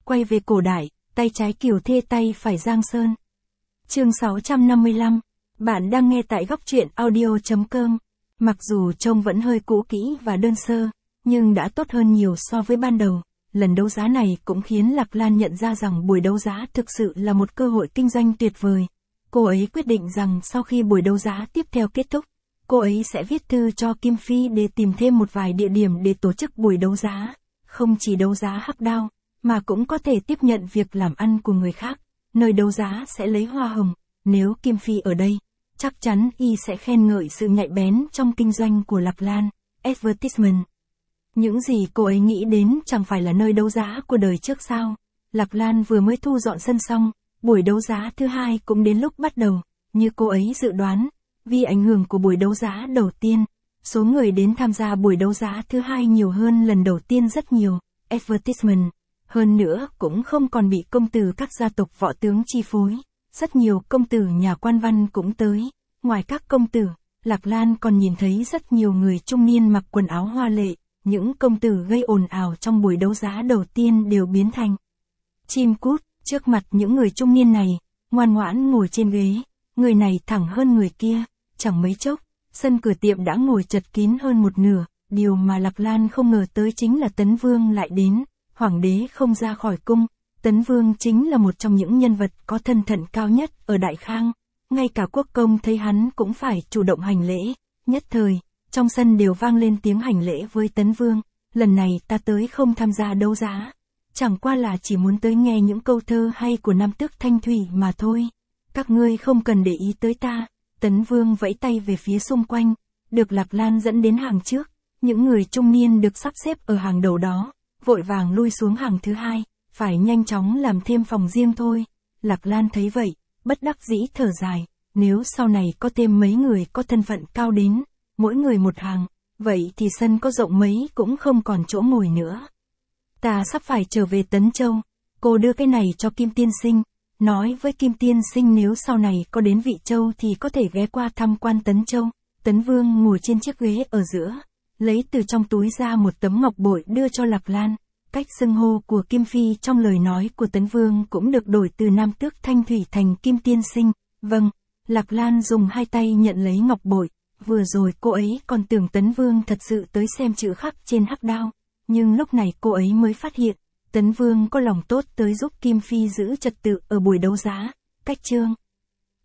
quay về cổ đại, tay trái Kiều Thê tay phải Giang Sơn. Chương 655. Bạn đang nghe tại góc truyện audio.com. Mặc dù trông vẫn hơi cũ kỹ và đơn sơ, nhưng đã tốt hơn nhiều so với ban đầu. Lần đấu giá này cũng khiến Lạc Lan nhận ra rằng buổi đấu giá thực sự là một cơ hội kinh doanh tuyệt vời. Cô ấy quyết định rằng sau khi buổi đấu giá tiếp theo kết thúc, cô ấy sẽ viết thư cho Kim Phi để tìm thêm một vài địa điểm để tổ chức buổi đấu giá. Không chỉ đấu giá hắc đao, mà cũng có thể tiếp nhận việc làm ăn của người khác. Nơi đấu giá sẽ lấy hoa hồng. Nếu Kim Phi ở đây, chắc chắn y sẽ khen ngợi sự nhạy bén trong kinh doanh của Lạc Lan. Advertisement. Những gì cô ấy nghĩ đến chẳng phải là nơi đấu giá của đời trước sao? Lạc Lan vừa mới thu dọn sân xong, buổi đấu giá thứ hai cũng đến lúc bắt đầu. Như cô ấy dự đoán, vì ảnh hưởng của buổi đấu giá đầu tiên, số người đến tham gia buổi đấu giá thứ hai nhiều hơn lần đầu tiên rất nhiều. Advertisement. Hơn nữa cũng không còn bị công tử các gia tộc võ tướng chi phối. Rất nhiều công tử nhà quan văn cũng tới. Ngoài các công tử, Lạc Lan còn nhìn thấy rất nhiều người trung niên mặc quần áo hoa lệ. Những công tử gây ồn ào trong buổi đấu giá đầu tiên đều biến thành chim cút. Trước mặt những người trung niên này, ngoan ngoãn ngồi trên ghế. Người này thẳng hơn người kia. Chẳng mấy chốc, sân cửa tiệm đã ngồi chật kín hơn một nửa. Điều mà Lạc Lan không ngờ tới chính là Tấn Vương lại đến. Hoàng đế không ra khỏi cung. Tấn Vương chính là một trong những nhân vật có thân phận cao nhất ở Đại Khang. Ngay cả quốc công thấy hắn cũng phải chủ động hành lễ. Nhất thời, trong sân đều vang lên tiếng hành lễ với Tấn Vương. Lần này ta tới không tham gia đấu giá. Chẳng qua là chỉ muốn tới nghe những câu thơ hay của Nam Tước Thanh Thủy mà thôi. Các ngươi không cần để ý tới ta. Tấn Vương vẫy tay về phía xung quanh. Được Lạc Lan dẫn đến hàng trước. Những người trung niên được sắp xếp ở hàng đầu đó. Vội vàng lui xuống hàng thứ hai. Phải nhanh chóng làm thêm phòng riêng thôi. Lạc Lan thấy vậy, bất đắc dĩ thở dài. Nếu sau này có thêm mấy người có thân phận cao đến, mỗi người một hàng, vậy thì sân có rộng mấy cũng không còn chỗ ngồi nữa. Ta sắp phải trở về Tấn Châu. Cô đưa cái này cho Kim Tiên Sinh. Nói với Kim Tiên Sinh nếu sau này có đến Vị Châu thì có thể ghé qua tham quan Tấn Châu. Tấn Vương ngồi trên chiếc ghế ở giữa, lấy từ trong túi ra một tấm ngọc bội đưa cho Lạc Lan. Cách xưng hô của Kim Phi trong lời nói của Tấn Vương cũng được đổi từ Nam Tước Thanh Thủy thành Kim Tiên Sinh. Vâng, Lạc Lan dùng hai tay nhận lấy ngọc bội. Vừa rồi cô ấy còn tưởng Tấn Vương thật sự tới xem chữ khắc trên hắc đao. Nhưng lúc này cô ấy mới phát hiện, Tấn Vương có lòng tốt tới giúp Kim Phi giữ trật tự ở buổi đấu giá. Cách chương